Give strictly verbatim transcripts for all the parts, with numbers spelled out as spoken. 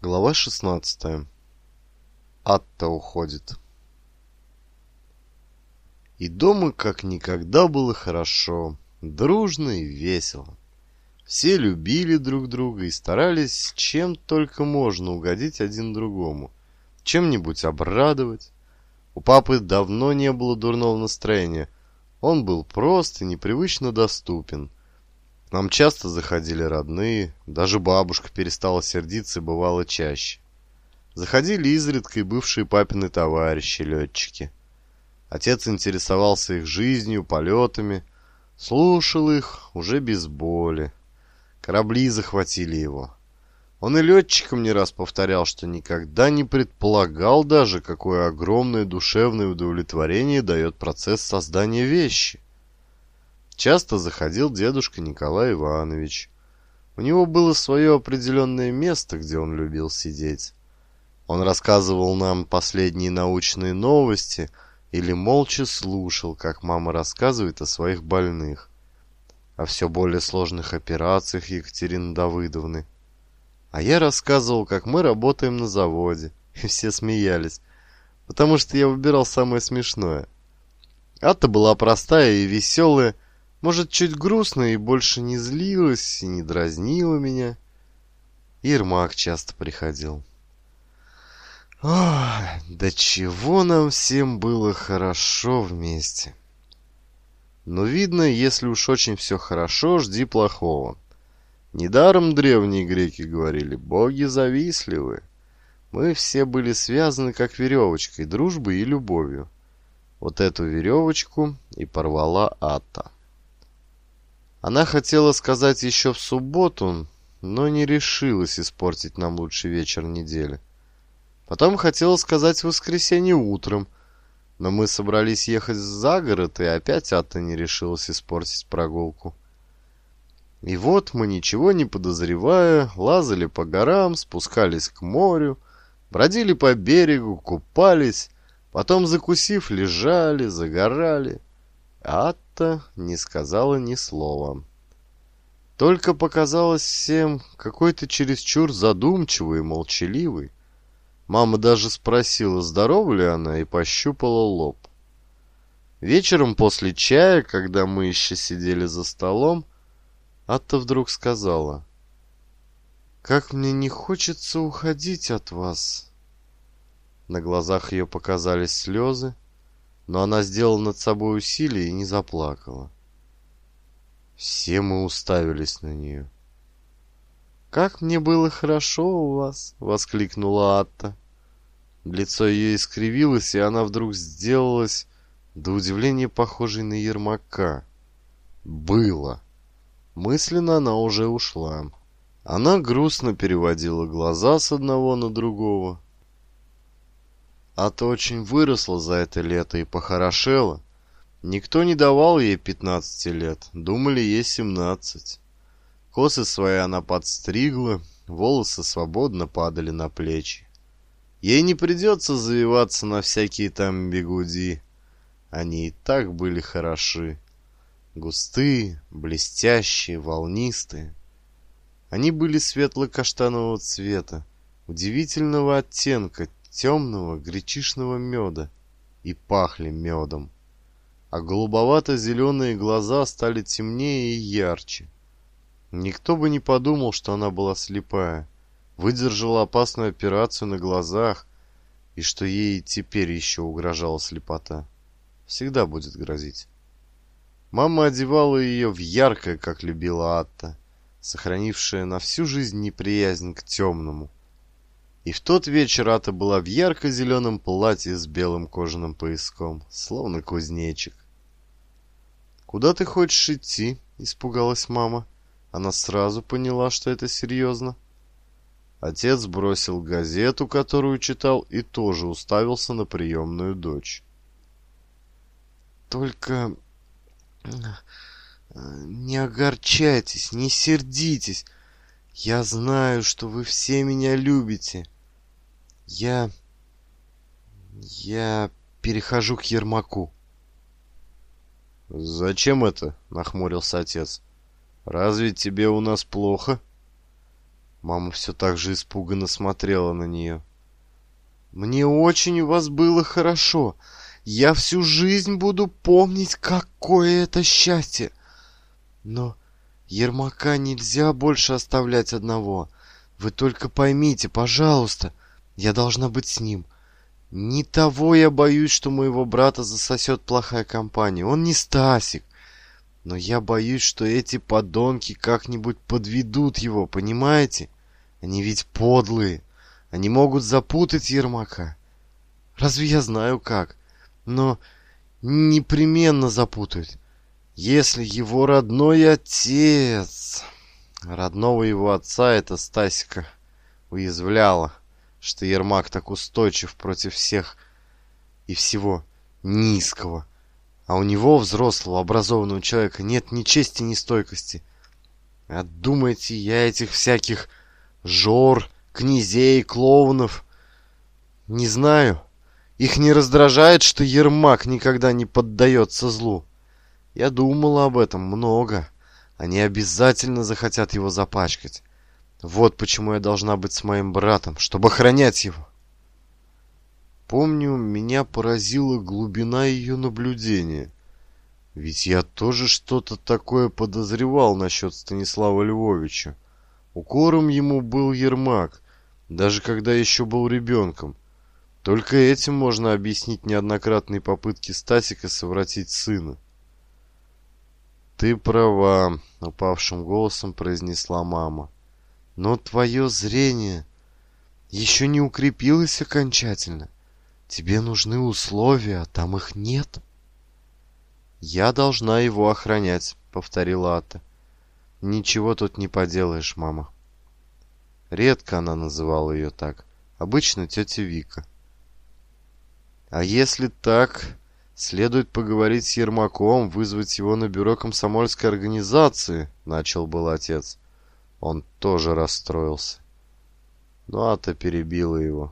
Глава шестнадцатая. Атта уходит. И дома как никогда было хорошо, дружно и весело. Все любили друг друга и старались чем только можно угодить один другому, чем-нибудь обрадовать. У папы давно не было дурного настроения, он был прост и непривычно доступен. К нам часто заходили родные, даже бабушка перестала сердиться и бывало чаще. Заходили изредка и бывшие папины товарищи, летчики. Отец интересовался их жизнью, полетами, слушал их уже без боли. Корабли захватили его. Он и летчикам не раз повторял, что никогда не предполагал даже, какое огромное душевное удовлетворение дает процесс создания вещи. Часто заходил дедушка Николай Иванович. У него было свое определенное место, где он любил сидеть. Он рассказывал нам последние научные новости или молча слушал, как мама рассказывает о своих больных, о все более сложных операциях Екатерины Давыдовны. А я рассказывал, как мы работаем на заводе, и все смеялись, потому что я выбирал самое смешное. Атта была простая и веселая, может, чуть грустная и больше не злилась и не дразнила меня. И Ермак часто приходил. Ох, да чего нам всем было хорошо вместе. Но видно, если уж очень все хорошо, жди плохого. Недаром древние греки говорили: боги завистливы. Мы все были связаны как веревочкой, дружбой и любовью. Вот эту веревочку и порвала Атта. Она хотела сказать еще в субботу, но не решилась испортить нам лучший вечер недели. Потом хотела сказать в воскресенье утром, но мы собрались ехать за город, и опять Атта не решилась испортить прогулку. И вот мы, ничего не подозревая, лазали по горам, спускались к морю, бродили по берегу, купались, потом, закусив, лежали, загорали. А Атта не сказала ни слова. Только показалась всем какой-то чересчур задумчивой и молчаливой. Мама даже спросила, здорова ли она, и пощупала лоб. Вечером после чая, когда мы еще сидели за столом, Атта вдруг сказала: «Как мне не хочется уходить от вас». На глазах ее показались слезы, но она сделала над собой усилие и не заплакала. Все мы уставились на нее. «Как мне было хорошо у вас!» — воскликнула Атта. Лицо ее искривилось, и она вдруг сделалась до удивления похожей на Ермака. «Было!» Мысленно она уже ушла. Она грустно переводила глаза с одного на другого. Атта очень выросла за это лето и похорошела. Никто не давал ей пятнадцати лет, думали, ей семнадцать. Косы свои она подстригла, волосы свободно падали на плечи. Ей не придется завиваться на всякие там бигуди. Они и так были хороши. Густые, блестящие, волнистые. Они были светло-каштанового цвета, удивительного оттенка, темного гречишного меда, и пахли медом. А голубовато-зеленые глаза стали темнее и ярче. Никто бы не подумал, что она была слепая, выдержала опасную операцию на глазах, и что ей теперь еще угрожала слепота. Всегда будет грозить. Мама одевала ее в яркое, как любила Атта, сохранившая на всю жизнь неприязнь к темному. И в тот вечер Атта была в ярко-зеленом платье с белым кожаным пояском, словно кузнечик. «Куда ты хочешь идти?» — испугалась мама. Она сразу поняла, что это серьезно. Отец бросил газету, которую читал, и тоже уставился на приемную дочь. «Только не огорчайтесь, не сердитесь. Я знаю, что вы все меня любите. Я... я перехожу к Ермаку». «Зачем это?» — нахмурился отец. «Разве тебе у нас плохо?» Мама все так же испуганно смотрела на нее. «Мне очень у вас было хорошо. Я всю жизнь буду помнить, какое это счастье. Но Ермака нельзя больше оставлять одного. Вы только поймите, пожалуйста, я должна быть с ним. Не того я боюсь, что моего брата засосет плохая компания. Он не Стасик. Но я боюсь, что эти подонки как-нибудь подведут его, понимаете? Они ведь подлые. Они могут запутать Ермака. Разве я знаю как? Но непременно запутают. Если его родной отец... Родного его отца это Стасика уязвляло, что Ермак так устойчив против всех и всего низкого. А у него, взрослого, образованного человека, нет ни чести, ни стойкости. А думаете, я этих всяких жор, князей, клоунов не знаю? Их не раздражает, что Ермак никогда не поддается злу? Я думала об этом много. Они обязательно захотят его запачкать. Вот почему я должна быть с моим братом, чтобы охранять его. Помню, меня поразила глубина ее наблюдения. Ведь я тоже что-то такое подозревал насчет Станислава Львовича. Укором ему был Ермак, даже когда еще был ребенком. Только этим можно объяснить неоднократные попытки Стасика совратить сына. «Ты права», — упавшим голосом произнесла мама. «Но твое зрение еще не укрепилось окончательно. Тебе нужны условия, а там их нет». «Я должна его охранять», — повторила Ата. «Ничего тут не поделаешь, мама». Редко она называла ее так. Обычно тетя Вика. «А если так, следует поговорить с Ермаком, вызвать его на бюро комсомольской организации», — начал был отец. Он тоже расстроился. Но Ата перебила его.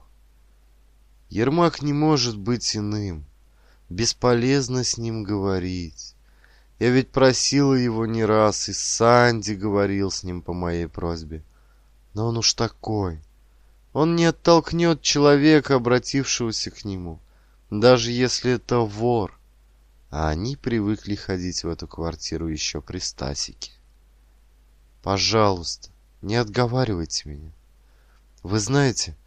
«Ермак не может быть иным. Бесполезно с ним говорить. Я ведь просила его не раз, и Санди говорил с ним по моей просьбе. Но он уж такой. Он не оттолкнет человека, обратившегося к нему, даже если это вор. А они привыкли ходить в эту квартиру еще при Стасике. Пожалуйста, не отговаривайте меня. Вы знаете,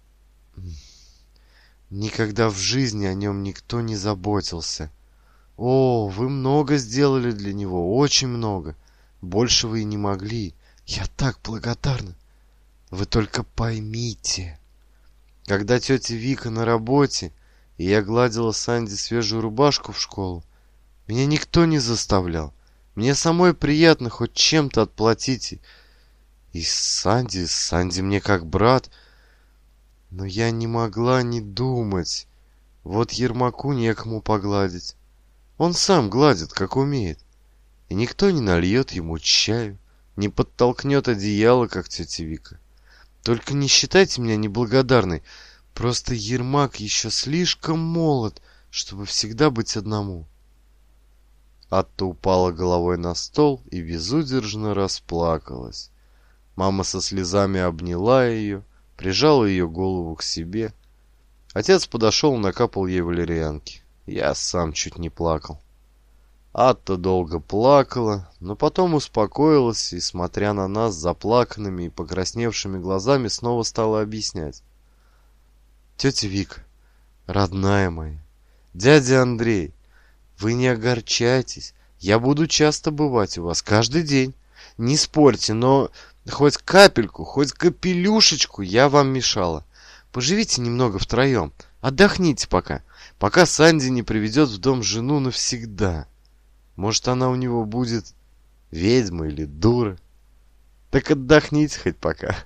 никогда в жизни о нем никто не заботился. О, вы много сделали для него, очень много. Больше вы и не могли. Я так благодарна. Вы только поймите. Когда тетя Вика на работе, и я гладила Санди свежую рубашку в школу, меня никто не заставлял. Мне самой приятно хоть чем-то отплатить. И Санди, Санди мне как брат. Но я не могла не думать. Вот Ермаку некому погладить. Он сам гладит, как умеет. И никто не нальет ему чаю, не подтолкнет одеяло, как тетя Вика. Только не считайте меня неблагодарной. Просто Ермак еще слишком молод, чтобы всегда быть одному. Атта упала головой на стол и безудержно расплакалась. Мама со слезами обняла ее, прижала ее голову к себе. Отец подошел и накапал ей валерьянки. Я сам чуть не плакал. Атта долго плакала, но потом успокоилась и, смотря на нас заплаканными и покрасневшими глазами, снова стала объяснять. «Тетя Вика, родная моя, дядя Андрей, вы не огорчайтесь. Я буду часто бывать у вас, каждый день. Не спорьте, но хоть капельку, хоть капелюшечку я вам мешала. Поживите немного втроем, отдохните пока, пока Санди не приведет в дом жену навсегда. Может, она у него будет ведьма или дура. Так отдохните хоть пока».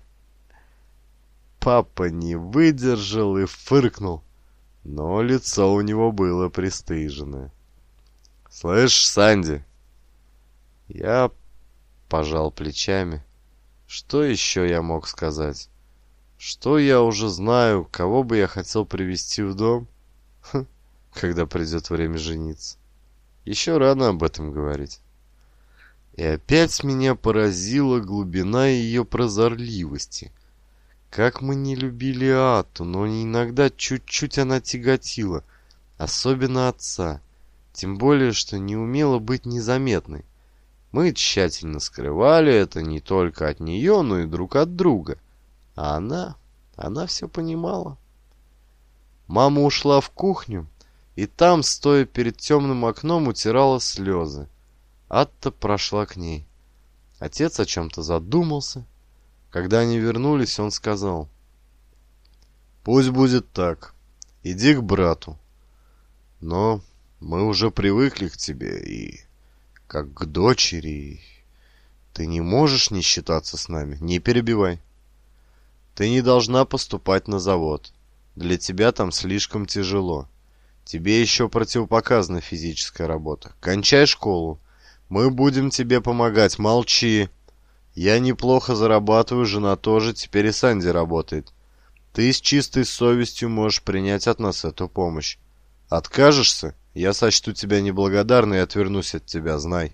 Папа не выдержал и фыркнул, но лицо у него было пристыженное. «Слышь, Санди?» Я пожал плечами. Что еще я мог сказать? Что я уже знаю, кого бы я хотел привести в дом, Хм, когда придет время жениться. Еще рано об этом говорить. И опять меня поразила глубина ее прозорливости. Как мы не любили Атту, но иногда чуть-чуть она тяготила, особенно отца, тем более, что не умела быть незаметной. Мы тщательно скрывали это не только от нее, но и друг от друга. А она, она все понимала. Мама ушла в кухню, и там, стоя перед темным окном, утирала слезы. Атта прошла к ней. Отец о чем-то задумался. Когда они вернулись, он сказал: «Пусть будет так. Иди к брату. Но мы уже привыкли к тебе и как к дочери. Ты не можешь не считаться с нами. Не перебивай. Ты не должна поступать на завод. Для тебя там слишком тяжело. Тебе еще противопоказана физическая работа. Кончай школу. Мы будем тебе помогать. Молчи. Я неплохо зарабатываю, жена тоже, теперь и Санди работает. Ты с чистой совестью можешь принять от нас эту помощь. Откажешься, я сочту тебя неблагодарной и отвернусь от тебя, знай».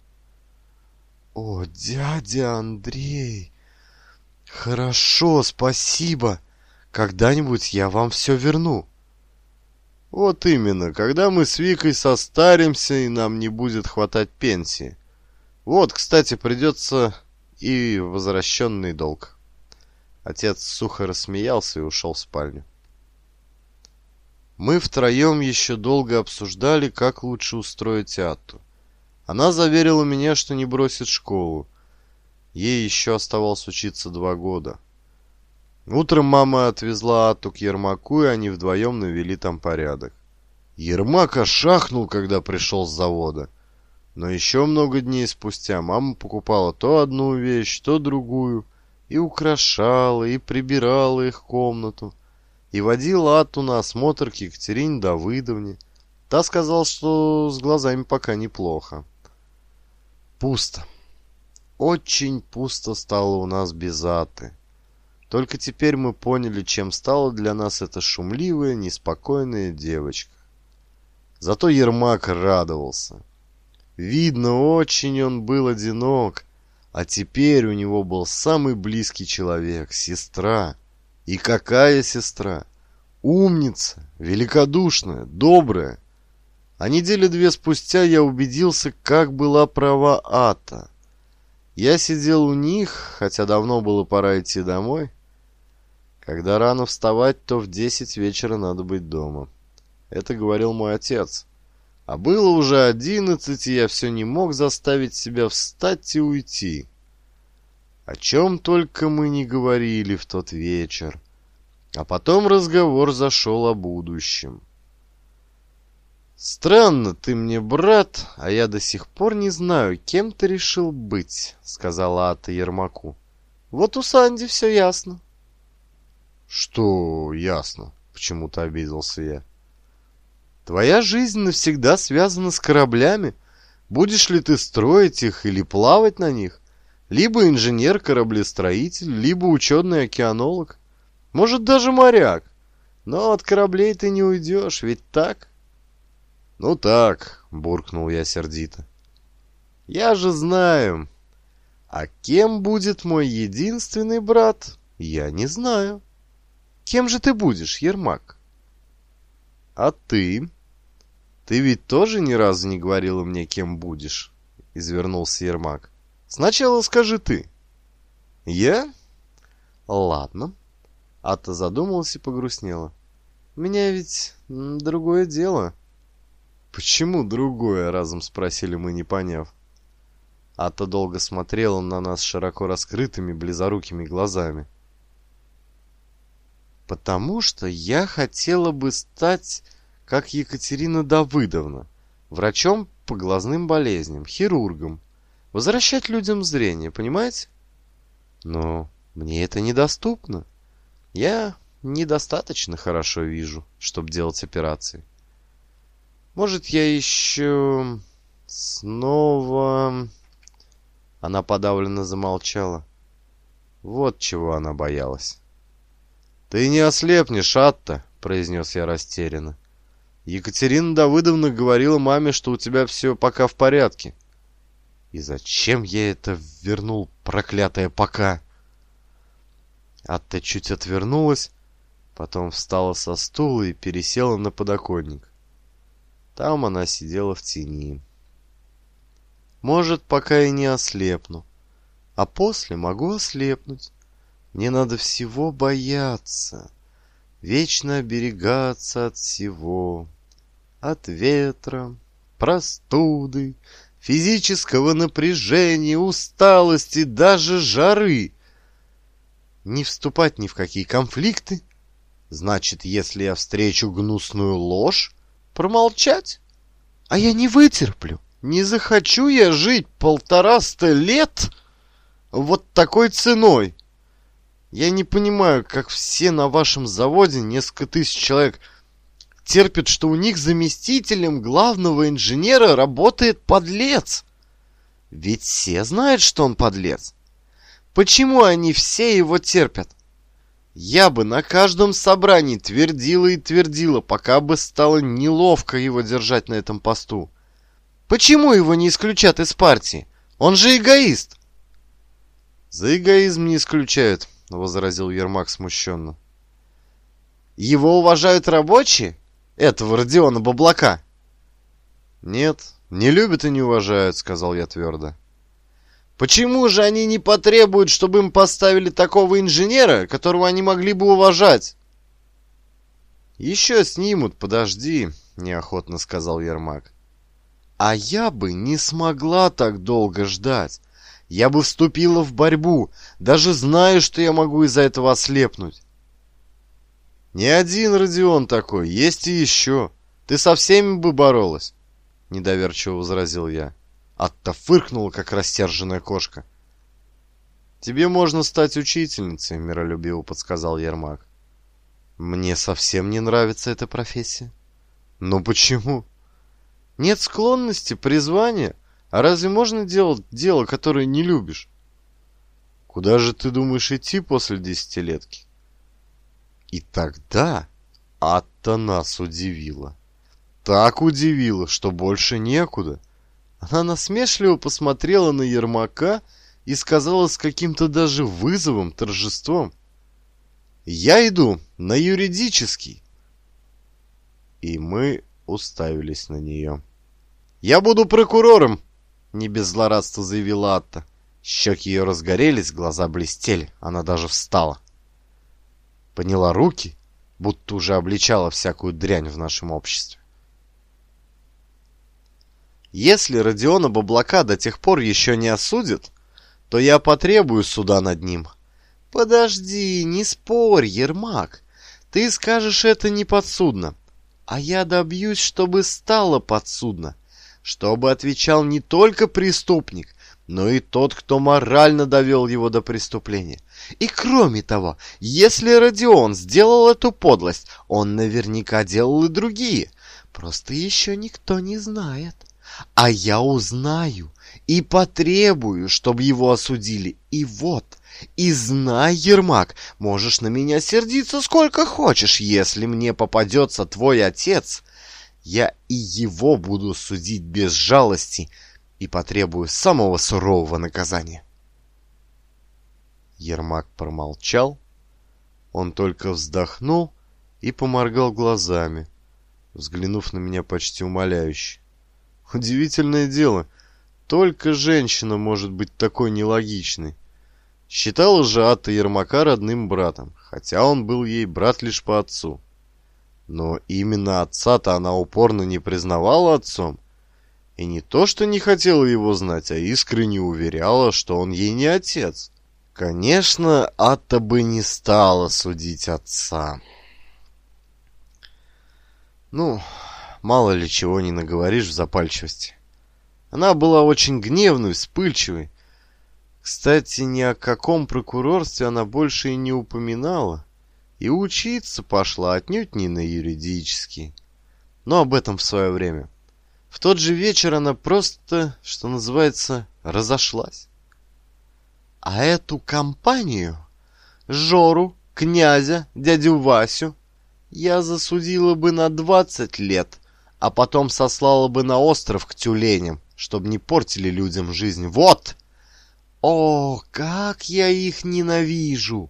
«О, дядя Андрей, хорошо, спасибо. Когда-нибудь я вам все верну». «Вот именно, когда мы с Викой состаримся и нам не будет хватать пенсии. Вот, кстати, придется и возвращенный долг». Отец сухо рассмеялся и ушел в спальню. Мы втроем еще долго обсуждали, как лучше устроить Атту. Она заверила меня, что не бросит школу. Ей еще оставалось учиться два года. Утром мама отвезла Атту к Ермаку, и они вдвоем навели там порядок. Ермак ошахнул, когда пришел с завода. Но еще много дней спустя мама покупала то одну вещь, то другую, и украшала, и прибирала их комнату, и водила Атту на осмотр к Екатерине Давыдовне. Та сказала, что с глазами пока неплохо. Пусто. Очень пусто стало у нас без Атты. Только теперь мы поняли, чем стала для нас эта шумливая, неспокойная девочка. Зато Ермак радовался. Видно, очень он был одинок, а теперь у него был самый близкий человек — сестра. И какая сестра! Умница, великодушная, добрая. А недели две спустя я убедился, как была права Атта. Я сидел у них, хотя давно было пора идти домой. Когда рано вставать, то в десять вечера надо быть дома. Это говорил мой отец. А было уже одиннадцать, и я все не мог заставить себя встать и уйти. О чем только мы не говорили в тот вечер. А потом разговор зашел о будущем. «Странно ты мне, брат, а я до сих пор не знаю, кем ты решил быть», — сказала Атта Ермаку. «Вот у Санди все ясно». «Что ясно?» — почему-то обиделся я. «Твоя жизнь навсегда связана с кораблями. Будешь ли ты строить их или плавать на них? Либо инженер-кораблестроитель, либо ученый-океанолог. Может, даже моряк. Но от кораблей ты не уйдешь, ведь так?» «Ну так», — буркнул я сердито. «Я же знаю. А кем будет мой единственный брат, я не знаю. Кем же ты будешь, Ермак?» «А ты? Ты ведь тоже ни разу не говорила мне, кем будешь?» — извернулся Ермак. «Сначала скажи ты». «Я? Ладно». Атта задумалась и погрустнела. «У меня ведь другое дело». «Почему другое?» — разом спросили мы, не поняв. Атта долго смотрела на нас широко раскрытыми, близорукими глазами. «Потому что я хотела бы стать, как Екатерина Давыдовна, врачом по глазным болезням, хирургом, возвращать людям зрение, понимаете? Но мне это недоступно. Я недостаточно хорошо вижу, чтобы делать операции. Может, я еще снова...» Она подавленно замолчала. Вот чего она боялась. «Ты не ослепнешь, Атта», — произнес я растерянно. «Екатерина Давыдовна говорила маме, что у тебя все пока в порядке». И зачем я это вернул, проклятое пока? Атта чуть отвернулась, потом встала со стула и пересела на подоконник. Там она сидела в тени. Может, пока и не ослепну, а после могу ослепнуть. Мне надо всего бояться, вечно оберегаться от всего. От ветра, простуды, физического напряжения, усталости, даже жары. Не вступать ни в какие конфликты. Значит, если я встречу гнусную ложь, промолчать. А я не вытерплю. Не захочу я жить полтораста лет вот такой ценой. Я не понимаю, как все на вашем заводе, несколько тысяч человек, терпят, что у них заместителем главного инженера работает подлец. Ведь все знают, что он подлец. Почему они все его терпят? Я бы на каждом собрании твердила и твердила, пока бы стало неловко его держать на этом посту. Почему его не исключат из партии? Он же эгоист. За эгоизм не исключают, возразил Ермак смущенно. Его уважают рабочие? Этого Родиона Баблака? Нет, не любят и не уважают, сказал я твердо. Почему же они не потребуют, чтобы им поставили такого инженера, которого они могли бы уважать? Еще снимут, подожди, неохотно сказал Ермак. А я бы не смогла так долго ждать. Я бы вступила в борьбу, даже зная, что я могу из-за этого ослепнуть. Не один Родион такой, есть и еще. Ты со всеми бы боролась, недоверчиво возразил я. Атта фыркнула, как рассерженная кошка. Тебе можно стать учительницей, миролюбиво подсказал Ермак. Мне совсем не нравится эта профессия. Ну почему? Нет склонности, призвания. А разве можно делать дело, которое не любишь? Куда же ты думаешь идти после десятилетки? И тогда Атта нас удивила. Так удивила, что больше некуда. Она насмешливо посмотрела на Ермака и сказала с каким-то даже вызовом, торжеством: «Я иду на юридический». И мы уставились на нее. «Я буду прокурором», — не без злорадства заявила Атта. Щеки ее разгорелись, глаза блестели, она даже встала. Подняла руки, будто уже обличала всякую дрянь в нашем обществе. Если Родиона Баблака до тех пор еще не осудят, то я потребую суда над ним. Подожди, не спорь, Ермак. Ты скажешь, это не подсудно. А я добьюсь, чтобы стало подсудно. Чтобы отвечал не только преступник, но и тот, кто морально довел его до преступления. И кроме того, если Родион сделал эту подлость, он наверняка делал и другие. Просто еще никто не знает. А я узнаю и потребую, чтобы его осудили. И вот, и знай, Ермак, можешь на меня сердиться сколько хочешь. Если мне попадется твой отец, я и его буду судить без жалости и потребую самого сурового наказания. Ермак промолчал. Он только вздохнул и поморгал глазами, взглянув на меня почти умоляюще. Удивительное дело, только женщина может быть такой нелогичной. Считала же Атта Ермака родным братом, хотя он был ей брат лишь по отцу. Но именно отца-то она упорно не признавала отцом. И не то, что не хотела его знать, а искренне уверяла, что он ей не отец. Конечно, Атта бы не стала судить отца. Ну... Мало ли чего не наговоришь в запальчивости. Она была очень гневной, вспыльчивой. Кстати, ни о каком прокурорстве она больше и не упоминала. И учиться пошла отнюдь не на юридический. Но об этом в свое время. В тот же вечер она просто, что называется, разошлась. А эту компанию, Жору, князя, дядю Васю, я засудила бы на двадцать лет, а потом сослала бы на остров к тюленям, чтобы не портили людям жизнь. Вот! О, как я их ненавижу!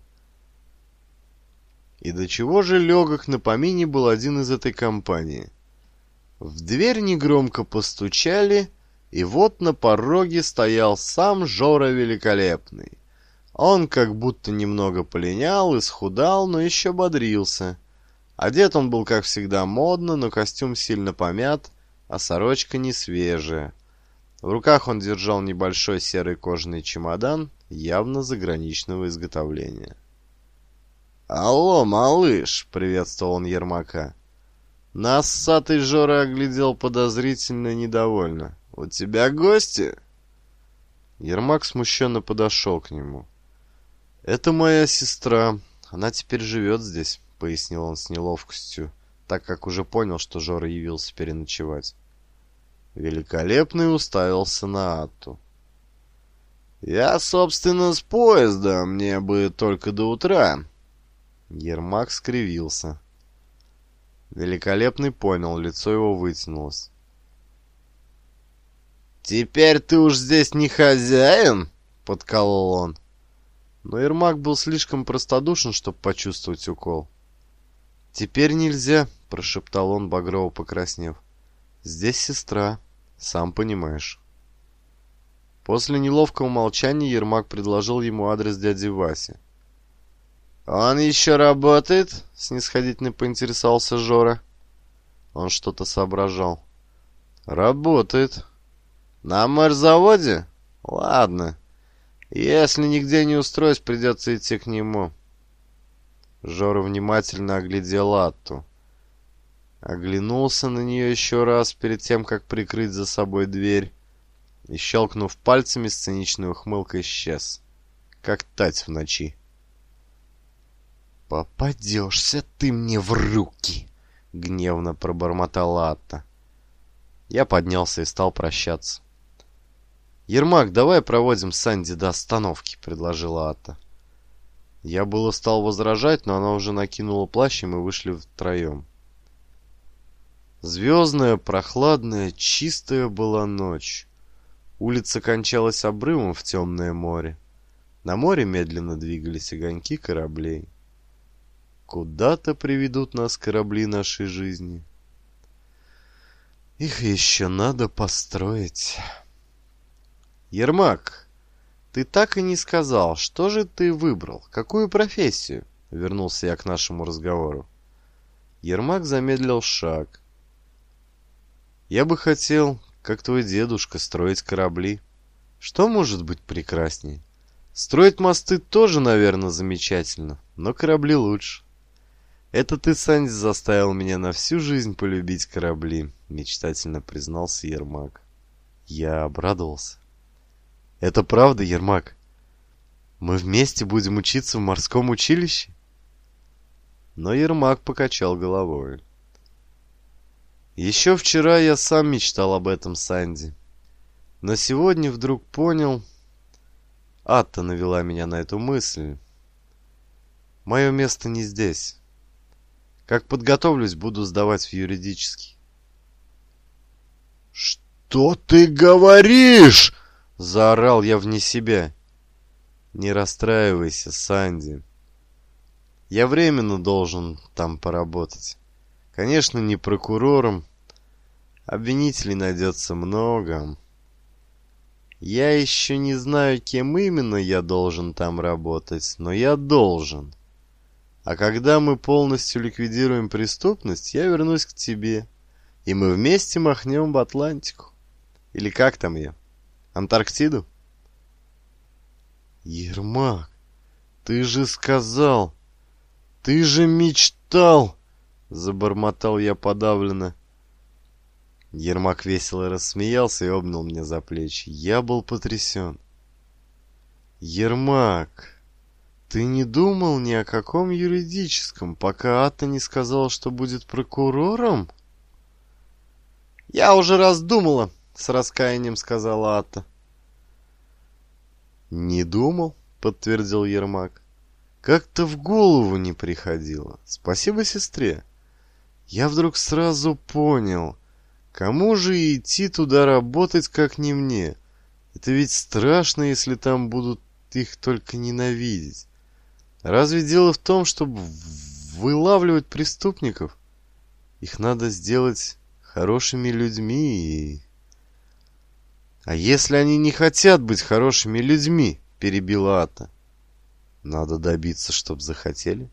И до чего же легок на помине был один из этой компании. В дверь негромко постучали, и вот на пороге стоял сам Жора Великолепный. Он как будто немного полинял, исхудал, но еще бодрился. Одет он был, как всегда, модно, но костюм сильно помят, а сорочка не свежая. В руках он держал небольшой серый кожаный чемодан, явно заграничного изготовления. «Алло, малыш!» — приветствовал он Ермака. Носатый Жора оглядел подозрительно и недовольно. «У тебя гости?» Ермак смущенно подошел к нему. «Это моя сестра. Она теперь живет здесь», — пояснил он с неловкостью, так как уже понял, что Жора явился переночевать. Великолепный уставился на Атту. «Я, собственно, с поезда. Мне бы только до утра». Ермак скривился. Великолепный понял, лицо его вытянулось. «Теперь ты уж здесь не хозяин?» — подколол он. Но Ермак был слишком простодушен, чтобы почувствовать укол. «Теперь нельзя», — прошептал он, багрово покраснев. «Здесь сестра, сам понимаешь». После неловкого молчания Ермак предложил ему адрес дяди Васи. «Он еще работает?» — снисходительно поинтересовался Жора. Он что-то соображал. «Работает. На морзаводе? Ладно. Если нигде не устроюсь, придется идти к нему». Жора внимательно оглядел Атту. Оглянулся на нее еще раз перед тем, как прикрыть за собой дверь, и, щелкнув пальцами, с циничной ухмылкой исчез, как тать в ночи. «Попадешься ты мне в руки!» — гневно пробормотала Атта. Я поднялся и стал прощаться. «Ермак, давай проводим Санди до остановки», — предложила Атта. Я было стал возражать, но она уже накинула плащ, и мы вышли втроем. Звездная, прохладная, чистая была ночь. Улица кончалась обрывом в темное море. На море медленно двигались огоньки кораблей. Куда-то приведут нас корабли нашей жизни. Их еще надо построить. Ермак, ты так и не сказал, что же ты выбрал, какую профессию? Вернулся я к нашему разговору. Ермак замедлил шаг. Я бы хотел, как твой дедушка, строить корабли. Что может быть прекраснее? Строить мосты тоже, наверное, замечательно, но корабли лучше. Это ты, Санди, заставил меня на всю жизнь полюбить корабли, мечтательно признался Ермак. Я обрадовался. Это правда, Ермак? Мы вместе будем учиться в морском училище? Но Ермак покачал головой. Еще вчера я сам мечтал об этом, Санди. Но сегодня вдруг понял... Атта навела меня на эту мысль. Мое место не здесь. Как подготовлюсь, буду сдавать в юридический. «Что ты говоришь?» — заорал я вне себя. «Не расстраивайся, Санди. Я временно должен там поработать. Конечно, не прокурором. Обвинителей найдется много. Я еще не знаю, кем именно я должен там работать, но я должен. А когда мы полностью ликвидируем преступность, я вернусь к тебе, и мы вместе махнем в Атлантику. Или как там ее? Антарктиду?» «Ермак, ты же сказал, ты же мечтал!» — забормотал я подавленно. Ермак весело рассмеялся и обнял меня за плечи. Я был потрясен. «Ермак, ты не думал ни о каком юридическом, пока Атта не сказала, что будет прокурором?» «Я уже раз думала», — с раскаянием сказала Атта. «Не думал», — подтвердил Ермак. «Как-то в голову не приходило. Спасибо сестре. Я вдруг сразу понял, Кому же идти туда работать, как не мне? Это ведь страшно, если там будут их только ненавидеть. Разве дело в том, чтобы вылавливать преступников? Их надо сделать хорошими людьми и... А если они не хотят быть хорошими людьми, перебила Ата, надо добиться, чтоб захотели.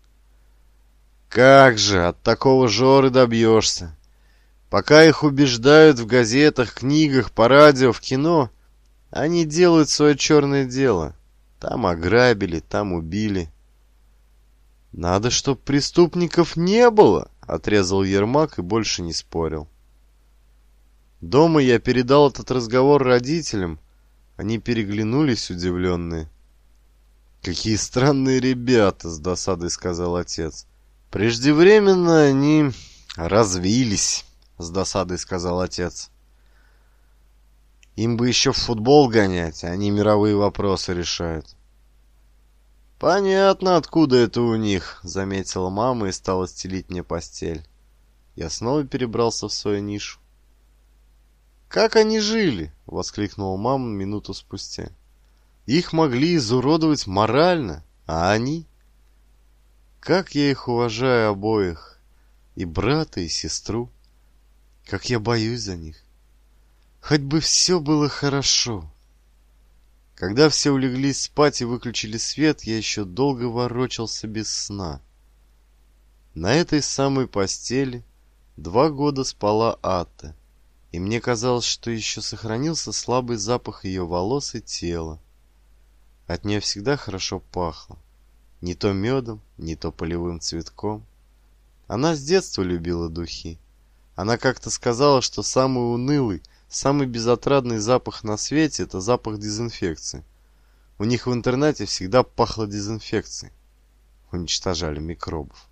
Как же, от такого Жоры добьешься. Пока их убеждают в газетах, книгах, по радио, в кино, они делают свое черное дело. Там ограбили, там убили. Надо, чтоб преступников не было, отрезал Ермак и больше не спорил. Дома я передал этот разговор родителям. Они переглянулись, удивленные. «Какие странные ребята!» — с досадой сказал отец. «Преждевременно они развились», — с досадой сказал отец. «Им бы еще в футбол гонять, а они мировые вопросы решают». «Понятно, откуда это у них», — заметила мама и стала стелить мне постель. Я снова перебрался в свою нишу. «Как они жили?» — воскликнула мама минуту спустя. «Их могли изуродовать морально, а они...» Как я их уважаю обоих, и брата, и сестру. Как я боюсь за них. Хоть бы все было хорошо. Когда все улеглись спать и выключили свет, я еще долго ворочался без сна. На этой самой постели два года спала Ата, и мне казалось, что еще сохранился слабый запах ее волос и тела. От нее всегда хорошо пахло. Не то медом, не то полевым цветком. Она с детства любила духи. Она как-то сказала, что самый унылый, самый безотрадный запах на свете — это запах дезинфекции. У них в интернете всегда пахло дезинфекцией. Уничтожали микробов.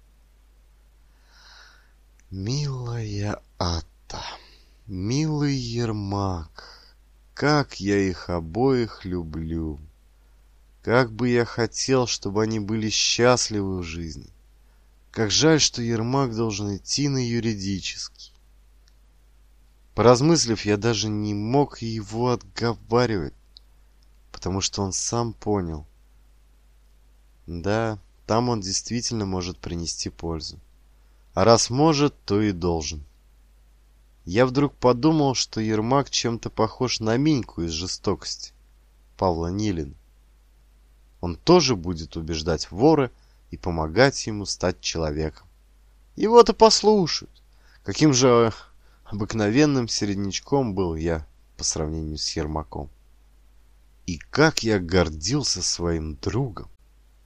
Милая Ата, милый Ермак, как я их обоих люблю. Как бы я хотел, чтобы они были счастливы в жизни. Как жаль, что Ермак должен идти на юридический. Поразмыслив, я даже не мог его отговаривать, потому что он сам понял. Да, там он действительно может принести пользу. А раз может, то и должен. Я вдруг подумал, что Ермак чем-то похож на Миньку из «Жестокости» Павла Нилина. Он тоже будет убеждать вора и помогать ему стать человеком. Его-то послушают. Каким же обыкновенным середнячком был я по сравнению с Ермаком. И как я гордился своим другом.